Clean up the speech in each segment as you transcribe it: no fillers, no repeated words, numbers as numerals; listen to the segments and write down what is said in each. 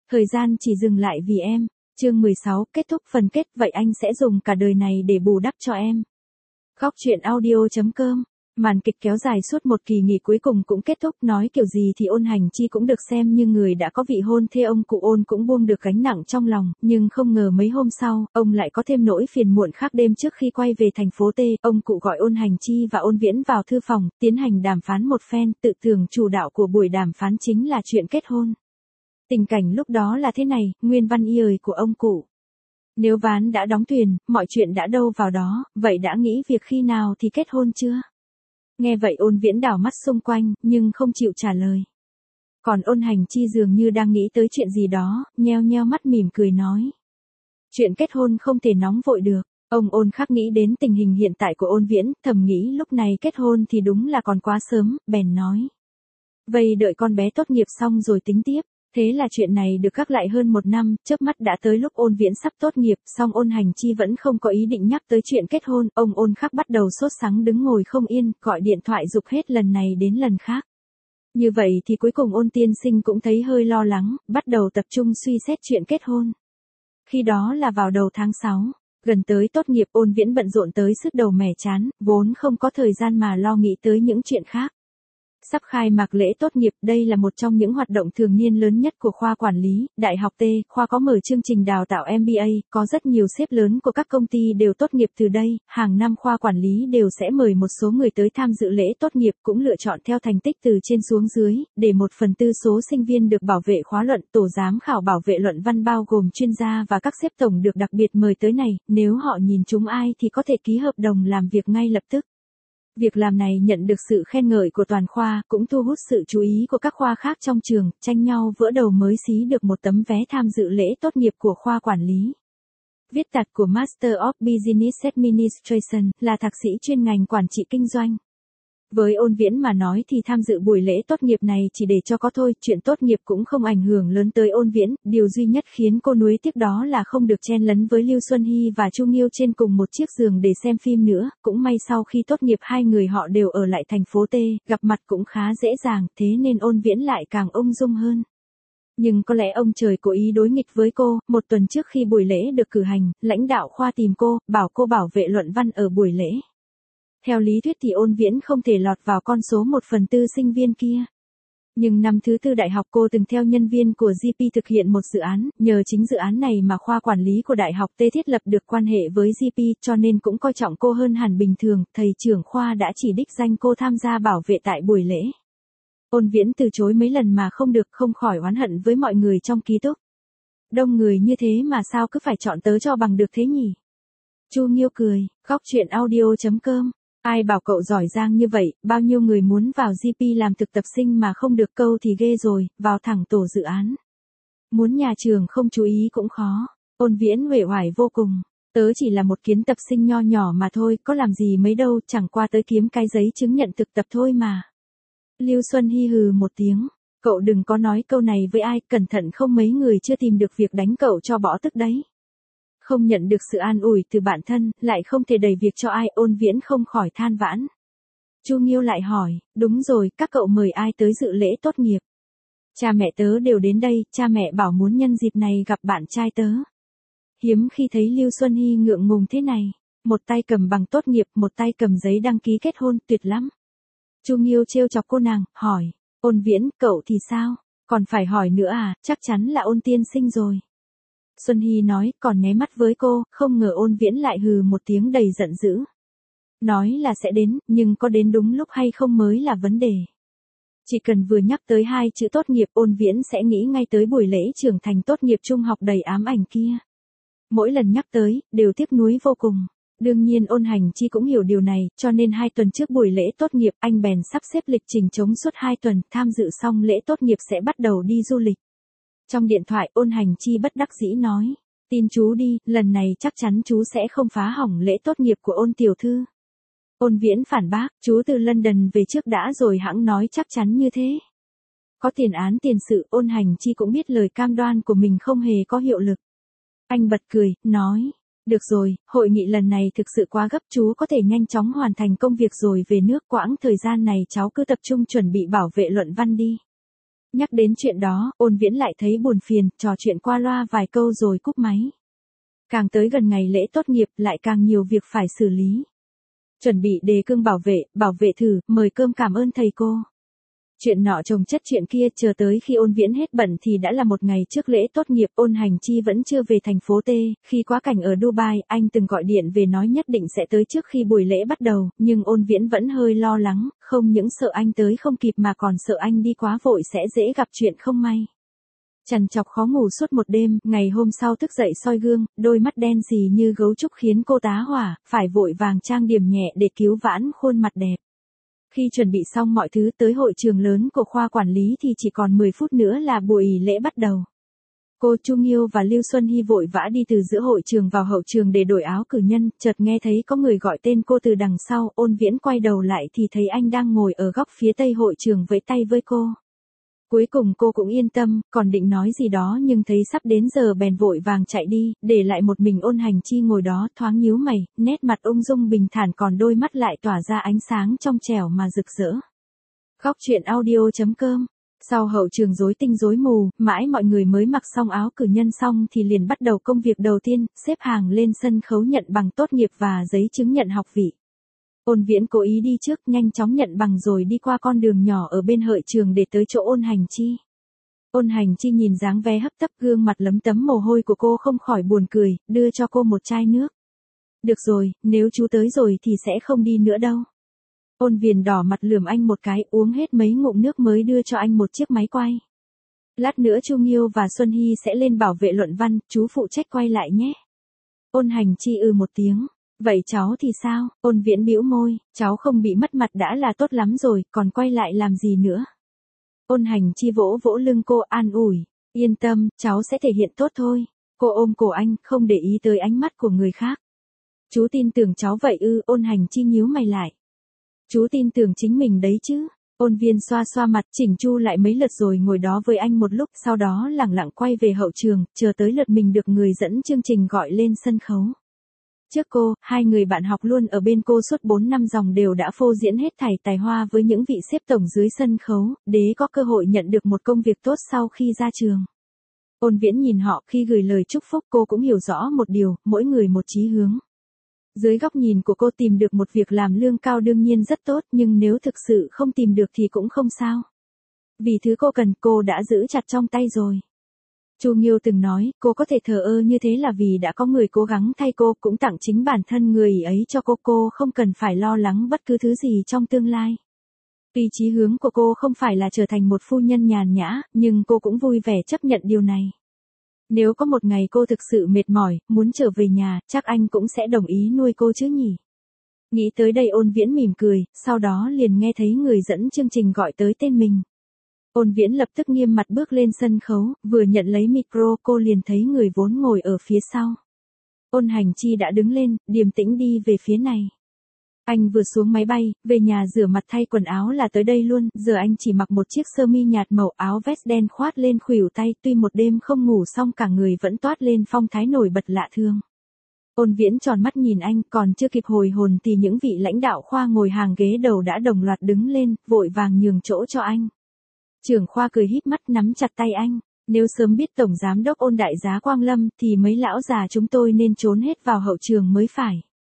Thời gian chỉ dừng lại vì em. Chương 16, kết thúc phần kết, vậy anh sẽ dùng cả đời này để bù đắp cho em. Góc truyện audio.com. Màn kịch kéo dài suốt một kỳ nghỉ cuối cùng cũng kết thúc, nói kiểu gì thì Ôn Hành Chi cũng được xem như người đã có vị hôn thê, ông cụ Ôn cũng buông được gánh nặng trong lòng, nhưng không ngờ mấy hôm sau, ông lại có thêm nỗi phiền muộn khác. Đêm trước khi quay về thành phố T, ông cụ gọi Ôn Hành Chi và Ôn Viễn vào thư phòng, tiến hành đàm phán một phen, tự tưởng chủ đạo của buổi đàm phán chính là chuyện kết hôn. Tình cảnh lúc đó là thế này, nguyên văn ơi của ông cụ. Nếu ván đã đóng thuyền, mọi chuyện đã đâu vào đó, vậy đã nghĩ việc khi nào thì kết hôn chưa? Nghe vậy Ôn Viễn đảo mắt xung quanh, nhưng không chịu trả lời. Còn Ôn Hành Chi dường như đang nghĩ tới chuyện gì đó, nheo nheo mắt mỉm cười nói. Chuyện kết hôn không thể nóng vội được. Ông Ôn Khắc nghĩ đến tình hình hiện tại của Ôn Viễn, thầm nghĩ lúc này kết hôn thì đúng là còn quá sớm, bèn nói. Vậy đợi con bé tốt nghiệp xong rồi tính tiếp. Thế là chuyện này được gác lại hơn một năm, chớp mắt đã tới lúc Ôn Viễn sắp tốt nghiệp, song Ôn Hành Chi vẫn không có ý định nhắc tới chuyện kết hôn. Ông Ôn Khắc bắt đầu sốt sắng đứng ngồi không yên, gọi điện thoại giục hết lần này đến lần khác. Như vậy thì cuối cùng Ôn tiên sinh cũng thấy hơi lo lắng, bắt đầu tập trung suy xét chuyện kết hôn. Khi đó là vào đầu tháng 6, gần tới tốt nghiệp, Ôn Viễn bận rộn tới sứt đầu mẻ chán, vốn không có thời gian mà lo nghĩ tới những chuyện khác. Sắp khai mạc lễ tốt nghiệp, đây là một trong những hoạt động thường niên lớn nhất của khoa quản lý, Đại học T, khoa có mở chương trình đào tạo MBA, có rất nhiều sếp lớn của các công ty đều tốt nghiệp từ đây, hàng năm khoa quản lý đều sẽ mời một số người tới tham dự lễ tốt nghiệp, cũng lựa chọn theo thành tích từ trên xuống dưới, để 1/4 số sinh viên được bảo vệ khóa luận, tổ giám khảo bảo vệ luận văn bao gồm chuyên gia và các sếp tổng được đặc biệt mời tới này, nếu họ nhìn trúng ai thì có thể ký hợp đồng làm việc ngay lập tức. Việc làm này nhận được sự khen ngợi của toàn khoa, cũng thu hút sự chú ý của các khoa khác trong trường, tranh nhau vỡ đầu mới xí được một tấm vé tham dự lễ tốt nghiệp của khoa quản lý. Viết tắt của Master of Business Administration, là thạc sĩ chuyên ngành quản trị kinh doanh. Với Ôn Viễn mà nói thì tham dự buổi lễ tốt nghiệp này chỉ để cho có thôi, chuyện tốt nghiệp cũng không ảnh hưởng lớn tới Ôn Viễn, điều duy nhất khiến cô nuối tiếc đó là không được chen lấn với Lưu Xuân Hy và Chu Nghiêu trên cùng một chiếc giường để xem phim nữa, cũng may sau khi tốt nghiệp hai người họ đều ở lại thành phố T, gặp mặt cũng khá dễ dàng, thế nên Ôn Viễn lại càng ung dung hơn. Nhưng có lẽ ông trời cố ý đối nghịch với cô, một tuần trước khi buổi lễ được cử hành, lãnh đạo khoa tìm cô bảo vệ luận văn ở buổi lễ. Theo lý thuyết thì Ôn Viễn không thể lọt vào con số 1/4 sinh viên kia. Nhưng năm thứ tư đại học cô từng theo nhân viên của GP thực hiện một dự án, nhờ chính dự án này mà khoa quản lý của đại học T thiết lập được quan hệ với GP, cho nên cũng coi trọng cô hơn hẳn bình thường, thầy trưởng khoa đã chỉ đích danh cô tham gia bảo vệ tại buổi lễ. Ôn Viễn từ chối mấy lần mà không được, không khỏi oán hận với mọi người trong ký túc. Đông người như thế mà sao cứ phải chọn tớ cho bằng được thế nhỉ? Chu Nghiêu cười, góc truyện audio.com. Ai bảo cậu giỏi giang như vậy, bao nhiêu người muốn vào GP làm thực tập sinh mà không được, câu thì ghê rồi, vào thẳng tổ dự án. Muốn nhà trường không chú ý cũng khó. Ôn Viễn uể oải vô cùng. Tớ chỉ là một kiến tập sinh nho nhỏ mà thôi, có làm gì mấy đâu, chẳng qua tới kiếm cái giấy chứng nhận thực tập thôi mà. Lưu Xuân Hy hừ một tiếng. Cậu đừng có nói câu này với ai, cẩn thận không mấy người chưa tìm được việc đánh cậu cho bỏ tức đấy. Không nhận được sự an ủi từ bản thân, lại không thể đẩy việc cho ai, Ôn Viễn không khỏi than vãn. Chu Nghiêu lại hỏi, đúng rồi, các cậu mời ai tới dự lễ tốt nghiệp? Cha mẹ tớ đều đến đây, cha mẹ bảo muốn nhân dịp này gặp bạn trai tớ. Hiếm khi thấy Lưu Xuân Hy ngượng ngùng thế này, một tay cầm bằng tốt nghiệp, một tay cầm giấy đăng ký kết hôn, tuyệt lắm. Chu Nghiêu trêu chọc cô nàng, hỏi, Ôn Viễn, cậu thì sao? Còn phải hỏi nữa à, chắc chắn là Ôn tiên sinh rồi. Xuân Hy nói, còn nháy mắt với cô, không ngờ Ôn Viễn lại hừ một tiếng đầy giận dữ. Nói là sẽ đến, nhưng có đến đúng lúc hay không mới là vấn đề. Chỉ cần vừa nhắc tới hai chữ tốt nghiệp, Ôn Viễn sẽ nghĩ ngay tới buổi lễ trưởng thành tốt nghiệp trung học đầy ám ảnh kia. Mỗi lần nhắc tới, đều tiếc nuối vô cùng. Đương nhiên Ôn Hành Chi cũng hiểu điều này, cho nên 2 tuần trước buổi lễ tốt nghiệp, anh bèn sắp xếp lịch trình trống suốt 2 tuần, tham dự xong lễ tốt nghiệp sẽ bắt đầu đi du lịch. Trong điện thoại, Ôn Hành Chi bất đắc dĩ nói, tin chú đi, lần này chắc chắn chú sẽ không phá hỏng lễ tốt nghiệp của Ôn tiểu thư. Ôn Viễn phản bác, chú từ London về trước đã rồi hẵng nói chắc chắn như thế. Có tiền án tiền sự, Ôn Hành Chi cũng biết lời cam đoan của mình không hề có hiệu lực. Anh bật cười, nói, được rồi, hội nghị lần này thực sự quá gấp, chú có thể nhanh chóng hoàn thành công việc rồi về nước, quãng thời gian này cháu cứ tập trung chuẩn bị bảo vệ luận văn đi. Nhắc đến chuyện đó, Ôn Viễn lại thấy buồn phiền, trò chuyện qua loa vài câu rồi cúp máy. Càng tới gần ngày lễ tốt nghiệp lại càng nhiều việc phải xử lý. Chuẩn bị đề cương bảo vệ thử, mời cơm cảm ơn thầy cô. Chuyện nọ chồng chất chuyện kia, chờ tới khi Ôn Viễn hết bận thì đã là một ngày trước lễ tốt nghiệp. Ôn Hành Chi vẫn chưa về thành phố T, khi quá cảnh ở Dubai, anh từng gọi điện về nói nhất định sẽ tới trước khi buổi lễ bắt đầu, nhưng Ôn Viễn vẫn hơi lo lắng, không những sợ anh tới không kịp mà còn sợ anh đi quá vội sẽ dễ gặp chuyện không may. Trằn trọc khó ngủ suốt một đêm, ngày hôm sau thức dậy soi gương, đôi mắt đen sì như gấu trúc khiến cô tá hỏa, phải vội vàng trang điểm nhẹ để cứu vãn khuôn mặt đẹp. Khi chuẩn bị xong mọi thứ tới hội trường lớn của khoa quản lý thì chỉ còn 10 phút nữa là buổi lễ bắt đầu. Cô Chu Nghiêu và Lưu Xuân Hy vội vã đi từ giữa hội trường vào hậu trường để đổi áo cử nhân, chợt nghe thấy có người gọi tên cô từ đằng sau. Ôn Viễn quay đầu lại thì thấy anh đang ngồi ở góc phía tây hội trường vẫy tay với cô. Cuối cùng cô cũng yên tâm, còn định nói gì đó nhưng thấy sắp đến giờ bèn vội vàng chạy đi, để lại một mình Ôn Hành Chi ngồi đó thoáng nhíu mày, nét mặt ung dung bình thản còn đôi mắt lại tỏa ra ánh sáng trong trẻo mà rực rỡ. Góc truyện audio.com. Sau hậu trường rối tinh rối mù, mãi mọi người mới mặc xong áo cử nhân xong thì liền bắt đầu công việc đầu tiên, xếp hàng lên sân khấu nhận bằng tốt nghiệp và giấy chứng nhận học vị. Ôn Viễn cố ý đi trước, nhanh chóng nhận bằng rồi đi qua con đường nhỏ ở bên hậu trường để tới chỗ Ôn Hành Chi. Ôn Hành Chi nhìn dáng vẻ hấp tấp gương mặt lấm tấm mồ hôi của cô không khỏi buồn cười, đưa cho cô một chai nước. Được rồi, nếu chú tới rồi thì sẽ không đi nữa đâu. Ôn Viễn đỏ mặt lườm anh một cái, uống hết mấy ngụm nước mới đưa cho anh một chiếc máy quay. Lát nữa Chu Nghiêu và Xuân Hy sẽ lên bảo vệ luận văn, chú phụ trách quay lại nhé. Ôn Hành Chi một tiếng. Vậy cháu thì sao? Ôn Viễn bĩu môi, cháu không bị mất mặt đã là tốt lắm rồi, còn quay lại làm gì nữa? Ôn Hành Chi vỗ vỗ lưng cô an ủi, yên tâm, cháu sẽ thể hiện tốt thôi. Cô ôm cổ anh, không để ý tới ánh mắt của người khác. Chú tin tưởng cháu vậy ư? Ôn Hành Chi nhíu mày lại. Chú tin tưởng chính mình đấy chứ? Ôn Viễn xoa xoa mặt, chỉnh chu lại mấy lượt rồi ngồi đó với anh một lúc, sau đó lẳng lặng quay về hậu trường, chờ tới lượt mình được người dẫn chương trình gọi lên sân khấu. Trước cô, hai người bạn học luôn ở bên cô suốt 4 năm dòng đều đã phô diễn hết thảy tài hoa với những vị xếp tổng dưới sân khấu, để có cơ hội nhận được một công việc tốt sau khi ra trường. Ôn Viễn nhìn họ, khi gửi lời chúc phúc cô cũng hiểu rõ một điều, mỗi người một chí hướng. Dưới góc nhìn của cô, tìm được một việc làm lương cao đương nhiên rất tốt, nhưng nếu thực sự không tìm được thì cũng không sao. Vì thứ cô cần, cô đã giữ chặt trong tay rồi. Chu Nghiêu từng nói, cô có thể thờ ơ như thế là vì đã có người cố gắng thay cô, cũng tặng chính bản thân người ấy cho cô không cần phải lo lắng bất cứ thứ gì trong tương lai. Tuy chí hướng của cô không phải là trở thành một phu nhân nhàn nhã, nhưng cô cũng vui vẻ chấp nhận điều này. Nếu có một ngày cô thực sự mệt mỏi, muốn trở về nhà, chắc anh cũng sẽ đồng ý nuôi cô chứ nhỉ? Nghĩ tới đây Ôn Viễn mỉm cười, sau đó liền nghe thấy người dẫn chương trình gọi tới tên mình. Ôn Viễn lập tức nghiêm mặt bước lên sân khấu, vừa nhận lấy micro cô liền thấy người vốn ngồi ở phía sau. Ôn Hành Chi đã đứng lên, điềm tĩnh đi về phía này. Anh vừa xuống máy bay, về nhà rửa mặt thay quần áo là tới đây luôn, giờ anh chỉ mặc một chiếc sơ mi nhạt màu, áo vest đen khoát lên khuỷu tay, tuy một đêm không ngủ xong cả người vẫn toát lên phong thái nổi bật lạ thường. Ôn Viễn tròn mắt nhìn anh, còn chưa kịp hồi hồn thì những vị lãnh đạo khoa ngồi hàng ghế đầu đã đồng loạt đứng lên, vội vàng nhường chỗ cho anh. Trưởng khoa cười híp mắt nắm chặt tay anh, nếu sớm biết Tổng Giám đốc Ôn đại giá Quang Lâm thì mấy lão già chúng tôi nên trốn hết vào hậu trường mới phải.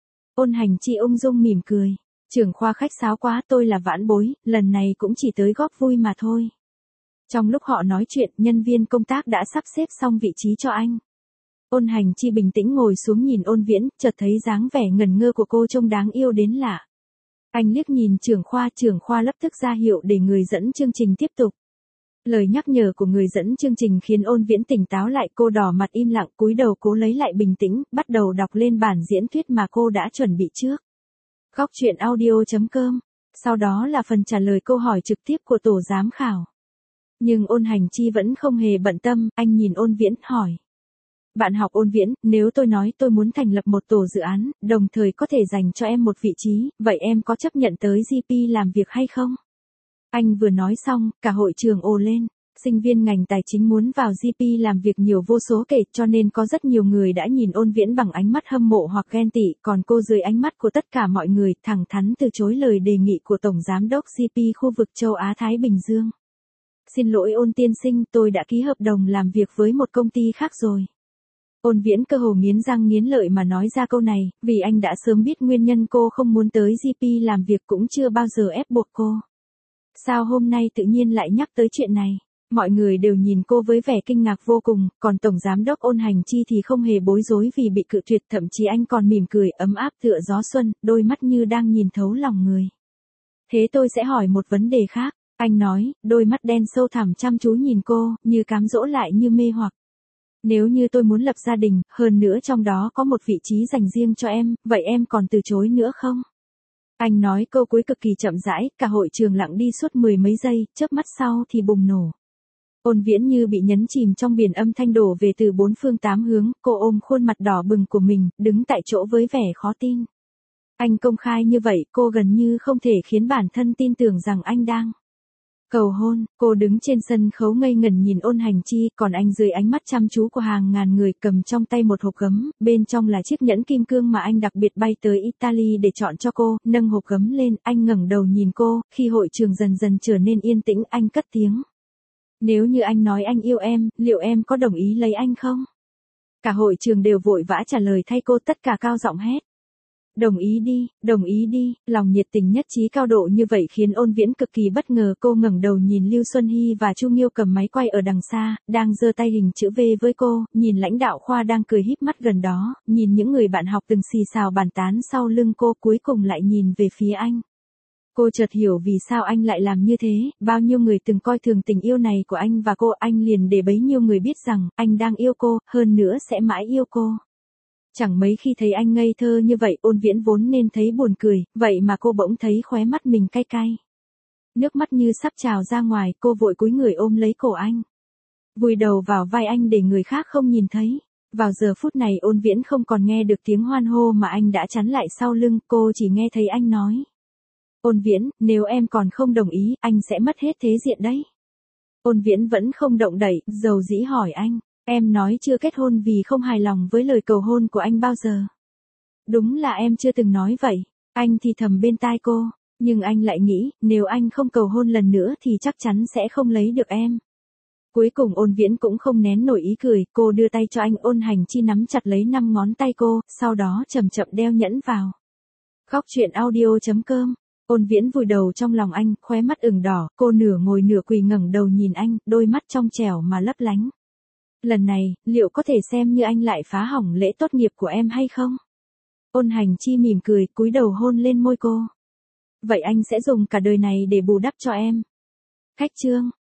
Ôn Hành Chi ung dung mỉm cười, trưởng khoa khách sáo quá, tôi là vãn bối, lần này cũng chỉ tới góp vui mà thôi. Trong lúc họ nói chuyện, nhân viên công tác đã sắp xếp xong vị trí cho anh. Ôn Hành Chi bình tĩnh ngồi xuống nhìn Ôn Viễn, chợt thấy dáng vẻ ngẩn ngơ của cô trông đáng yêu đến lạ. Anh liếc nhìn trưởng khoa lập tức ra hiệu để người dẫn chương trình tiếp tục. Lời nhắc nhở của người dẫn chương trình khiến Ôn Viễn tỉnh táo lại, cô đỏ mặt im lặng cúi đầu cố lấy lại bình tĩnh, bắt đầu đọc lên bản diễn thuyết mà cô đã chuẩn bị trước. Góc truyện audio.com. Sau đó là phần trả lời câu hỏi trực tiếp của tổ giám khảo. Nhưng Ôn Hành Chi vẫn không hề bận tâm, anh nhìn Ôn Viễn hỏi. Bạn học Ôn Viễn, nếu tôi nói tôi muốn thành lập một tổ dự án, đồng thời có thể dành cho em một vị trí, vậy em có chấp nhận tới GP làm việc hay không? Anh vừa nói xong, cả hội trường ồ lên. Sinh viên ngành tài chính muốn vào GP làm việc nhiều vô số kể, cho nên có rất nhiều người đã nhìn Ôn Viễn bằng ánh mắt hâm mộ hoặc ghen tị, còn cô dưới ánh mắt của tất cả mọi người, thẳng thắn từ chối lời đề nghị của Tổng Giám đốc GP khu vực châu Á Thái Bình Dương. Xin lỗi Ôn tiên sinh, tôi đã ký hợp đồng làm việc với một công ty khác rồi. Ôn Viễn cơ hồ nghiến răng nghiến lợi mà nói ra câu này, vì anh đã sớm biết nguyên nhân cô không muốn tới GP làm việc cũng chưa bao giờ ép buộc cô. Sao hôm nay tự nhiên lại nhắc tới chuyện này? Mọi người đều nhìn cô với vẻ kinh ngạc vô cùng, còn Tổng Giám đốc Ôn Hành Chi thì không hề bối rối vì bị cự tuyệt, thậm chí anh còn mỉm cười ấm áp tựa gió xuân, đôi mắt như đang nhìn thấu lòng người. Thế tôi sẽ hỏi một vấn đề khác, anh nói, đôi mắt đen sâu thẳm chăm chú nhìn cô, như cám dỗ lại như mê hoặc. Nếu như tôi muốn lập gia đình, hơn nữa trong đó có một vị trí dành riêng cho em, vậy em còn từ chối nữa không? Anh nói câu cuối cực kỳ chậm rãi, cả hội trường lặng đi suốt mười mấy giây, chớp mắt sau thì bùng nổ. Ôn Viễn như bị nhấn chìm trong biển âm thanh đổ về từ bốn phương tám hướng, cô ôm khuôn mặt đỏ bừng của mình, đứng tại chỗ với vẻ khó tin. Anh công khai như vậy, cô gần như không thể khiến bản thân tin tưởng rằng anh đang cầu hôn. Cô đứng trên sân khấu ngây ngẩn nhìn Ôn Hành Chi, còn anh dưới ánh mắt chăm chú của hàng ngàn người cầm trong tay một hộp gấm, bên trong là chiếc nhẫn kim cương mà anh đặc biệt bay tới Italy để chọn cho cô, nâng hộp gấm lên, anh ngẩng đầu nhìn cô, khi hội trường dần dần trở nên yên tĩnh, anh cất tiếng. Nếu như anh nói anh yêu em, liệu em có đồng ý lấy anh không? Cả hội trường đều vội vã trả lời thay cô, tất cả cao giọng hét. Đồng ý đi, lòng nhiệt tình nhất trí cao độ như vậy khiến Ôn Viễn cực kỳ bất ngờ. Cô ngẩng đầu nhìn Lưu Xuân Hy và Chu Nghiêu cầm máy quay ở đằng xa, đang giơ tay hình chữ V với cô, nhìn lãnh đạo khoa đang cười híp mắt gần đó, nhìn những người bạn học từng xì xào bàn tán sau lưng cô, cuối cùng lại nhìn về phía anh. Cô chợt hiểu vì sao anh lại làm như thế, bao nhiêu người từng coi thường tình yêu này của anh và cô, anh liền để bấy nhiêu người biết rằng, anh đang yêu cô, hơn nữa sẽ mãi yêu cô. Chẳng mấy khi thấy anh ngây thơ như vậy, Ôn Viễn vốn nên thấy buồn cười, vậy mà cô bỗng thấy khóe mắt mình cay cay. Nước mắt như sắp trào ra ngoài, cô vội cúi người ôm lấy cổ anh. Vùi đầu vào vai anh để người khác không nhìn thấy. Vào giờ phút này Ôn Viễn không còn nghe được tiếng hoan hô mà anh đã chắn lại sau lưng, cô chỉ nghe thấy anh nói. Ôn Viễn, nếu em còn không đồng ý, anh sẽ mất hết thế diện đấy. Ôn Viễn vẫn không động đậy, dầu dĩ hỏi anh. Em nói chưa kết hôn vì không hài lòng với lời cầu hôn của anh bao giờ. Đúng là em chưa từng nói vậy. Anh thì thầm bên tai cô. Nhưng anh lại nghĩ, nếu anh không cầu hôn lần nữa thì chắc chắn sẽ không lấy được em. Cuối cùng Ôn Viễn cũng không nén nổi ý cười, cô đưa tay cho anh. Ôn Hành Chi nắm chặt lấy 5 ngón tay cô, sau đó chậm chậm đeo nhẫn vào. Khóc chuyện audio.com. Ôn Viễn vùi đầu trong lòng anh, khóe mắt ửng đỏ, cô nửa ngồi nửa quỳ ngẩng đầu nhìn anh, đôi mắt trong trẻo mà lấp lánh. Lần này, liệu có thể xem như anh lại phá hỏng lễ tốt nghiệp của em hay không? Ôn Hành Chi mỉm cười, cúi đầu hôn lên môi cô. Vậy anh sẽ dùng cả đời này để bù đắp cho em. Khách chương.